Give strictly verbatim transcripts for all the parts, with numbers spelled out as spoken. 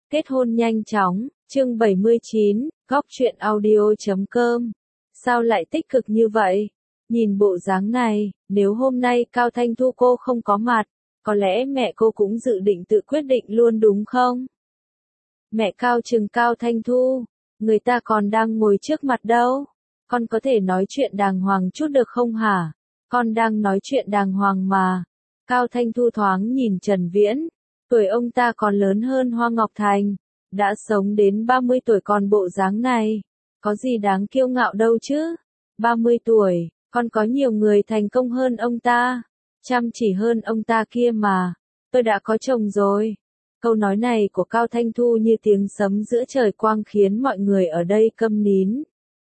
Kết hôn nhanh chóng, chương bảy mươi chín, góc truyện audio chấm com. Sao lại tích cực như vậy? Nhìn bộ dáng này, nếu hôm nay Cao Thanh Thu cô không có mặt, có lẽ mẹ cô cũng dự định tự quyết định luôn đúng không? Mẹ Cao trừng Cao Thanh Thu, người ta còn đang ngồi trước mặt đâu. Con có thể nói chuyện đàng hoàng chút được không hả? Con đang nói chuyện đàng hoàng mà. Cao Thanh Thu thoáng nhìn Trần Viễn. Tuổi ông ta còn lớn hơn Hoa Ngọc Thành, đã sống đến ba mươi tuổi còn bộ dáng này, có gì đáng kiêu ngạo đâu chứ? ba mươi tuổi, còn có nhiều người thành công hơn ông ta, chăm chỉ hơn ông ta kia mà, tôi đã có chồng rồi. Câu nói này của Cao Thanh Thu như tiếng sấm giữa trời quang khiến mọi người ở đây câm nín.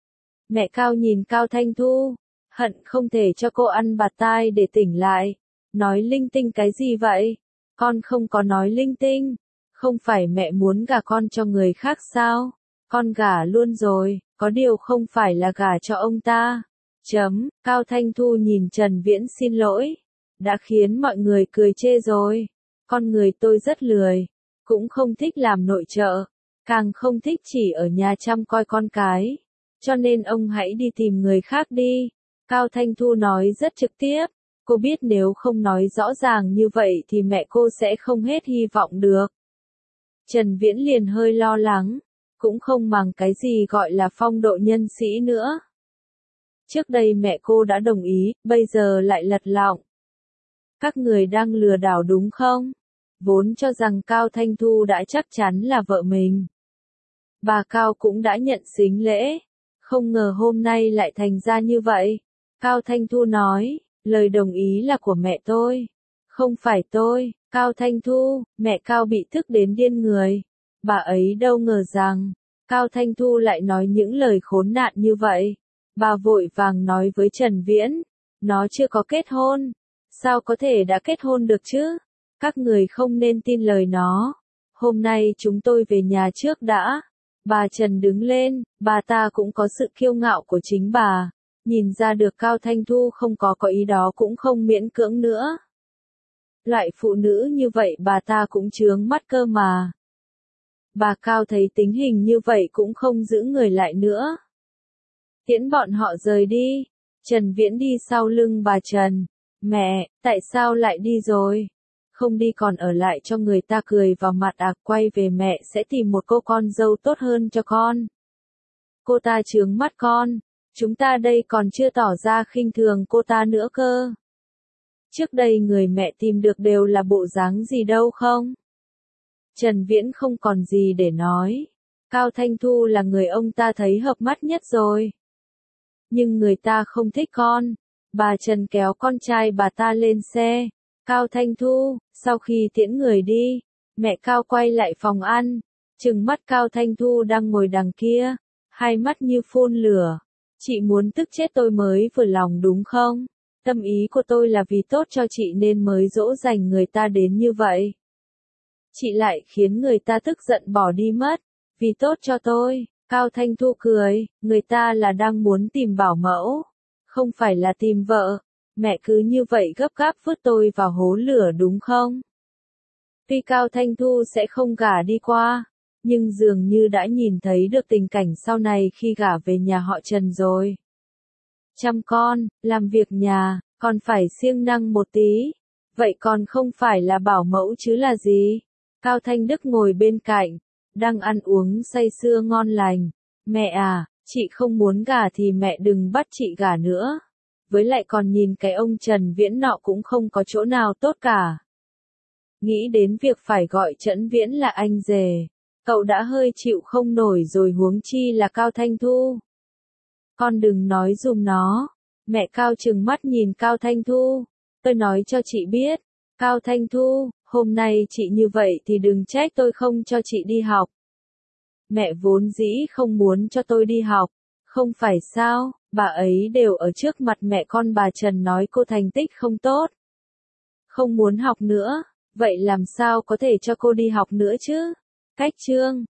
Mẹ Cao nhìn Cao Thanh Thu, hận không thể cho cô ăn bạt tai để tỉnh lại, nói linh tinh cái gì vậy? Con không có nói linh tinh, không phải mẹ muốn gả con cho người khác sao? Con gả luôn rồi, có điều không phải là gả cho ông ta. Chấm, Cao Thanh Thu nhìn Trần Viễn xin lỗi, đã khiến mọi người cười chê rồi. Con người tôi rất lười, cũng không thích làm nội trợ, càng không thích chỉ ở nhà chăm coi con cái, cho nên ông hãy đi tìm người khác đi. Cao Thanh Thu nói rất trực tiếp. Cô biết nếu không nói rõ ràng như vậy thì mẹ cô sẽ không hết hy vọng được. Trần Viễn liền hơi lo lắng, cũng không màng cái gì gọi là phong độ nhân sĩ nữa. Trước đây mẹ cô đã đồng ý, bây giờ lại lật lọng. Các người đang lừa đảo đúng không? Vốn cho rằng Cao Thanh Thu đã chắc chắn là vợ mình. Bà Cao cũng đã nhận sính lễ, không ngờ hôm nay lại thành ra như vậy. Cao Thanh Thu nói. Lời đồng ý là của mẹ tôi, không phải tôi. Cao Thanh Thu, mẹ Cao bị tức đến điên người. Bà ấy đâu ngờ rằng, Cao Thanh Thu lại nói những lời khốn nạn như vậy. Bà vội vàng nói với Trần Viễn, nó chưa có kết hôn, sao có thể đã kết hôn được chứ? Các người không nên tin lời nó. Hôm nay chúng tôi về nhà trước đã. Bà Trần đứng lên, bà ta cũng có sự kiêu ngạo của chính bà. Nhìn ra được Cao Thanh Thu không có có ý đó cũng không miễn cưỡng nữa. Loại phụ nữ như vậy bà ta cũng chướng mắt cơ mà. Bà Cao thấy tính hình như vậy cũng không giữ người lại nữa. Tiễn bọn họ rời đi. Trần Viễn đi sau lưng bà Trần. Mẹ, tại sao lại đi rồi? Không đi còn ở lại cho người ta cười vào mặt à? Quay về mẹ sẽ tìm một cô con dâu tốt hơn cho con. Cô ta chướng mắt con. Chúng ta đây còn chưa tỏ ra khinh thường cô ta nữa cơ. Trước đây người mẹ tìm được đều là bộ dáng gì đâu không? Trần Viễn không còn gì để nói. Cao Thanh Thu là người ông ta thấy hợp mắt nhất rồi. Nhưng người ta không thích con. Bà Trần kéo con trai bà ta lên xe. Cao Thanh Thu, sau khi tiễn người đi, mẹ Cao quay lại phòng ăn. Trừng mắt Cao Thanh Thu đang ngồi đằng kia. Hai mắt như phun lửa. Chị muốn tức chết tôi mới vừa lòng đúng không? Tâm ý của tôi là vì tốt cho chị nên mới dỗ dành người ta đến như vậy. Chị lại khiến người ta tức giận bỏ đi mất. Vì tốt cho tôi. Cao Thanh Thu cười, người ta là đang muốn tìm bảo mẫu, không phải là tìm vợ. Mẹ cứ như vậy gấp gáp vứt tôi vào hố lửa đúng không? Tuy Cao Thanh Thu sẽ không gả đi qua, nhưng dường như đã nhìn thấy được tình cảnh sau này khi gả về nhà họ Trần rồi. Chăm con, làm việc nhà, còn phải siêng năng một tí. Vậy còn không phải là bảo mẫu chứ là gì? Cao Thanh Đức ngồi bên cạnh, đang ăn uống say sưa ngon lành. Mẹ à, chị không muốn gả thì mẹ đừng bắt chị gả nữa. Với lại còn nhìn cái ông Trần Viễn nọ cũng không có chỗ nào tốt cả. Nghĩ đến việc phải gọi Trấn Viễn là anh rể. Cậu đã hơi chịu không nổi rồi huống chi là Cao Thanh Thu. Con đừng nói giùm nó. Mẹ Cao trừng mắt nhìn Cao Thanh Thu. Tôi nói cho chị biết. Cao Thanh Thu, hôm nay chị như vậy thì đừng trách tôi không cho chị đi học. Mẹ vốn dĩ không muốn cho tôi đi học. Không phải sao, bà ấy đều ở trước mặt mẹ con bà Trần nói cô thành tích không tốt. Không muốn học nữa, vậy làm sao có thể cho cô đi học nữa chứ? Cách chương